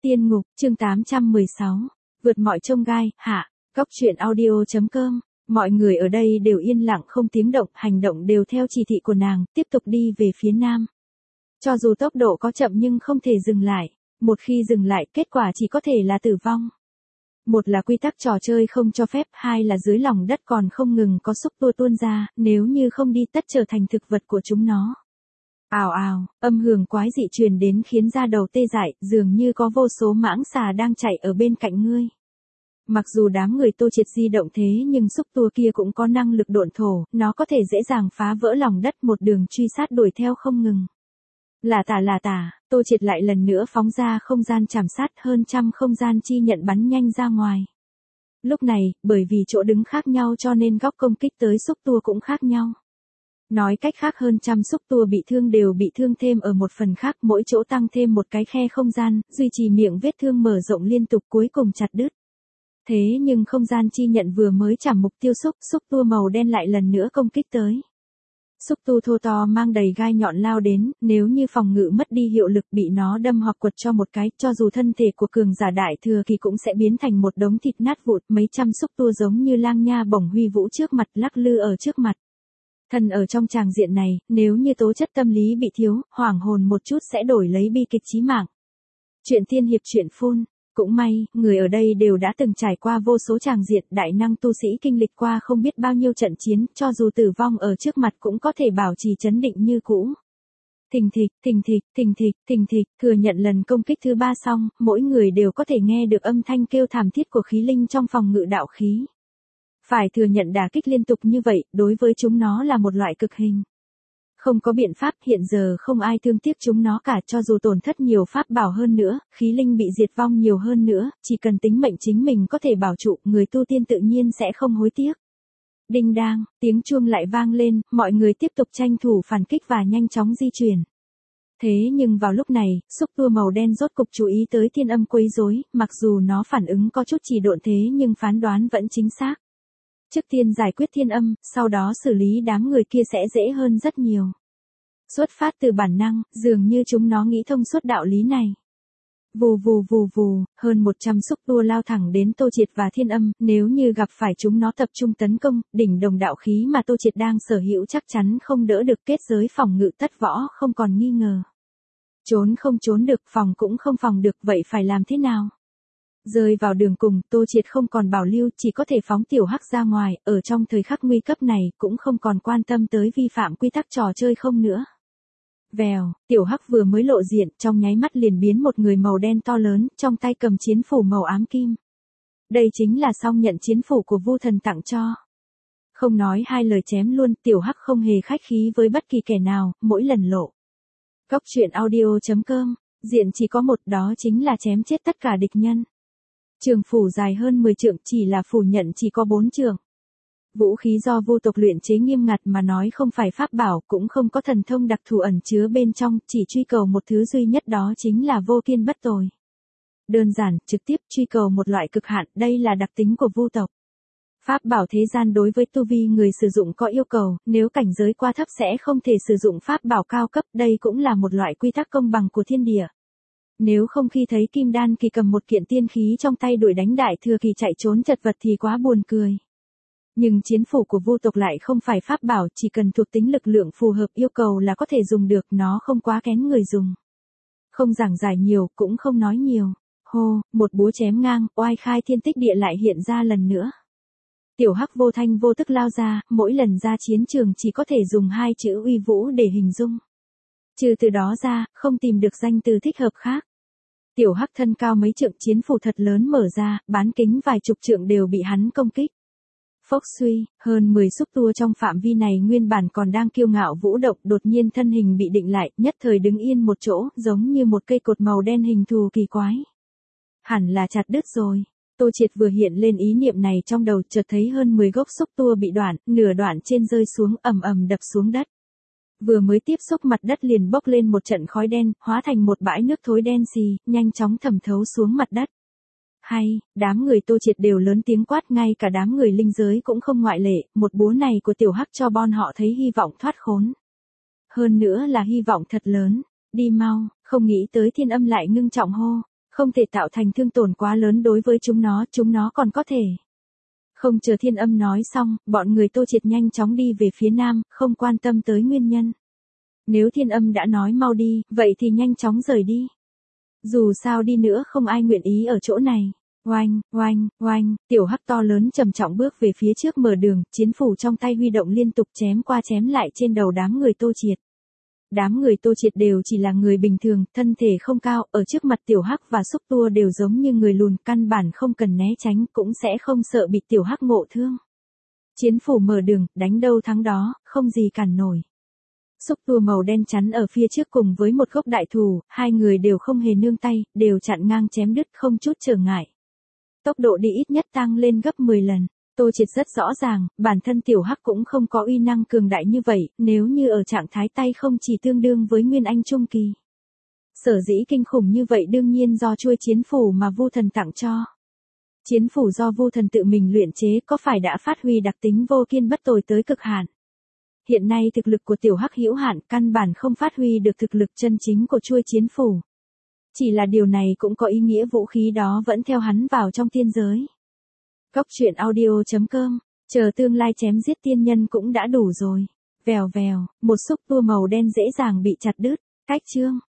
Tiên ngục, chương 816. Vượt mọi chông gai, hạ. Góc truyện audio.com. Mọi người ở đây đều yên lặng không tiếng động, hành động đều theo chỉ thị của nàng, tiếp tục đi về phía nam. Cho dù tốc độ có chậm nhưng không thể dừng lại. Một khi dừng lại, kết quả chỉ có thể là tử vong. Một là quy tắc trò chơi không cho phép, hai là dưới lòng đất còn không ngừng có xúc tua tuôn ra, nếu như không đi tất trở thành thực vật của chúng nó. Ào ào, âm hưởng quái dị truyền đến khiến da đầu tê dại, dường như có vô số mãng xà đang chạy ở bên cạnh ngươi. Mặc dù đám người Tô Triệt di động thế nhưng xúc tua kia cũng có năng lực độn thổ, nó có thể dễ dàng phá vỡ lòng đất, một đường truy sát đuổi theo không ngừng. Là tả, Tô Triệt lại lần nữa phóng ra không gian trảm sát, hơn trăm không gian chi nhận bắn nhanh ra ngoài. Lúc này, bởi vì chỗ đứng khác nhau cho nên góc công kích tới xúc tua cũng khác nhau. Nói cách khác, hơn trăm xúc tua bị thương đều bị thương thêm ở một phần khác, mỗi chỗ tăng thêm một cái khe không gian, duy trì miệng vết thương mở rộng liên tục, cuối cùng chặt đứt. Thế nhưng không gian chi nhận vừa mới chạm mục tiêu, xúc tua màu đen lại lần nữa công kích tới. Xúc tua thô to mang đầy gai nhọn lao đến, nếu như phòng ngự mất đi hiệu lực, bị nó đâm hoặc quật cho một cái, cho dù thân thể của cường giả đại thừa kỳ cũng sẽ biến thành một đống thịt nát vụn. Mấy trăm xúc tua giống như lang nha bổng huy vũ trước mặt, lắc lư ở trước mặt. Thân ở trong tràng diện này, nếu như tố chất tâm lý bị thiếu, hoảng hồn một chút sẽ đổi lấy bi kịch chí mạng. Chuyện tiên hiệp chuyện phun. Cũng may, người ở đây đều đã từng trải qua vô số tràng diện, đại năng tu sĩ kinh lịch qua không biết bao nhiêu trận chiến, cho dù tử vong ở trước mặt cũng có thể bảo trì trấn định như cũ. Thình thịch, thừa nhận lần công kích thứ 3 xong, mỗi người đều có thể nghe được âm thanh kêu thảm thiết của khí linh trong phòng ngự đạo khí. Phải thừa nhận đả kích liên tục như vậy, đối với chúng nó là một loại cực hình. Không có biện pháp, hiện giờ không ai thương tiếc chúng nó cả, cho dù tổn thất nhiều pháp bảo hơn nữa, khí linh bị diệt vong nhiều hơn nữa, chỉ cần tính mệnh chính mình có thể bảo trụ, người tu tiên tự nhiên sẽ không hối tiếc. Đinh đang, tiếng chuông lại vang lên, mọi người tiếp tục tranh thủ phản kích và nhanh chóng di chuyển. Thế nhưng vào lúc này, xúc tua màu đen rốt cục chú ý tới thiên âm quấy rối, mặc dù nó phản ứng có chút trì độn thế nhưng phán đoán vẫn chính xác. Trước tiên giải quyết thiên âm, sau đó xử lý đám người kia sẽ dễ hơn rất nhiều. Xuất phát từ bản năng, dường như chúng nó nghĩ thông suốt đạo lý này. Vù, hơn 100 xúc tua lao thẳng đến Tô Triệt và thiên âm, nếu như gặp phải chúng nó tập trung tấn công, đỉnh đồng đạo khí mà Tô Triệt đang sở hữu chắc chắn không đỡ được, kết giới phòng ngự tất võ không còn nghi ngờ. Trốn không trốn được, phòng cũng không phòng được, vậy phải làm thế nào? Rơi vào đường cùng, Tô Triệt không còn bảo lưu, chỉ có thể phóng tiểu hắc ra ngoài, ở trong thời khắc nguy cấp này, cũng không còn quan tâm tới vi phạm quy tắc trò chơi không nữa. Vèo, tiểu hắc vừa mới lộ diện, trong nháy mắt liền biến một người màu đen to lớn, trong tay cầm chiến phủ màu ám kim. Đây chính là song nhận chiến phủ của Vu Thần tặng cho. Không nói hai lời chém luôn, tiểu hắc không hề khách khí với bất kỳ kẻ nào, mỗi lần lộ. Góc truyện audio.com, diện chỉ có một, đó chính là chém chết tất cả địch nhân. Trường phủ dài hơn 10 trượng, chỉ là phủ nhận chỉ có 4 trượng. Vũ khí do vô tộc luyện chế nghiêm ngặt mà nói, không phải pháp bảo, cũng không có thần thông đặc thù ẩn chứa bên trong, chỉ truy cầu một thứ duy nhất, đó chính là vô kiên bất tồi. Đơn giản, trực tiếp truy cầu một loại cực hạn, đây là đặc tính của vu tộc. Pháp bảo thế gian đối với tu vi người sử dụng có yêu cầu, nếu cảnh giới quá thấp sẽ không thể sử dụng pháp bảo cao cấp, đây cũng là một loại quy tắc công bằng của thiên địa. Nếu không khi thấy kim đan kỳ cầm một kiện tiên khí trong tay đuổi đánh đại thừa kỳ chạy trốn chật vật thì quá buồn cười. Nhưng chiến phủ của vô tộc lại không phải pháp bảo, chỉ cần thuộc tính lực lượng phù hợp yêu cầu là có thể dùng được, nó không quá kén người dùng. Không giảng giải nhiều, cũng không nói nhiều. Hô, một búa chém ngang, oai khai thiên tích địa lại hiện ra lần nữa. Tiểu hắc vô thanh vô tức lao ra, mỗi lần ra chiến trường chỉ có thể dùng hai chữ uy vũ để hình dung. Trừ từ đó ra, không tìm được danh từ thích hợp khác. Tiểu hắc thân cao mấy trượng, chiến phủ thật lớn mở ra, bán kính vài chục trượng đều bị hắn công kích. Phốc suy, hơn 10 xúc tua trong phạm vi này nguyên bản còn đang kiêu ngạo vũ động, đột nhiên thân hình bị định lại, nhất thời đứng yên một chỗ, giống như một cây cột màu đen hình thù kỳ quái. Hẳn là chặt đứt rồi. Tô Triệt vừa hiện lên ý niệm này trong đầu, chợt thấy hơn 10 gốc xúc tua bị đoạn, nửa đoạn trên rơi xuống, ầm ầm đập xuống đất. Vừa mới tiếp xúc mặt đất liền bốc lên một trận khói đen, hóa thành một bãi nước thối đen xì, nhanh chóng thẩm thấu xuống mặt đất. Hay, đám người Tô Triệt đều lớn tiếng quát, ngay cả đám người linh giới cũng không ngoại lệ, một búa này của tiểu hắc cho bọn họ thấy hy vọng thoát khốn. Hơn nữa là hy vọng thật lớn, đi mau, không nghĩ tới thiên âm lại ngưng trọng hô. Không thể tạo thành thương tổn quá lớn đối với chúng nó còn có thể. Không chờ Thiên Âm nói xong, bọn người Tô Triệt nhanh chóng đi về phía nam, không quan tâm tới nguyên nhân. Nếu Thiên Âm đã nói mau đi, vậy thì nhanh chóng rời đi. Dù sao đi nữa không ai nguyện ý ở chỗ này. Oanh, oanh, oanh, tiểu hắc to lớn trầm trọng bước về phía trước mở đường, chiến phủ trong tay huy động liên tục chém qua chém lại trên đầu đám người Tô Triệt. Đám người Tô Triệt đều chỉ là người bình thường, thân thể không cao, ở trước mặt tiểu hắc và xúc tua đều giống như người lùn, căn bản không cần né tránh cũng sẽ không sợ bị tiểu hắc ngộ thương. Chiến phủ mở đường, đánh đâu thắng đó, không gì cản nổi. Xúc tua màu đen chắn ở phía trước cùng với một gốc đại thụ, hai người đều không hề nương tay, đều chặn ngang chém đứt không chút trở ngại. Tốc độ đi ít nhất tăng lên gấp 10 lần. Tô Triệt rất rõ ràng, bản thân tiểu hắc cũng không có uy năng cường đại như vậy, nếu như ở trạng thái tay không chỉ tương đương với Nguyên Anh Trung Kỳ. Sở dĩ kinh khủng như vậy đương nhiên do chuôi chiến phủ mà Vu Thần tặng cho. Chiến phủ do Vu Thần tự mình luyện chế có phải đã phát huy đặc tính vô kiên bất tồi tới cực hạn. Hiện nay thực lực của tiểu hắc hữu hạn, căn bản không phát huy được thực lực chân chính của chuôi chiến phủ. Chỉ là điều này cũng có ý nghĩa vũ khí đó vẫn theo hắn vào trong tiên giới. Góc truyện audio.com, chờ tương lai chém giết tiên nhân cũng đã đủ rồi. Vèo vèo, một xúc tua màu đen dễ dàng bị chặt đứt. Cách chương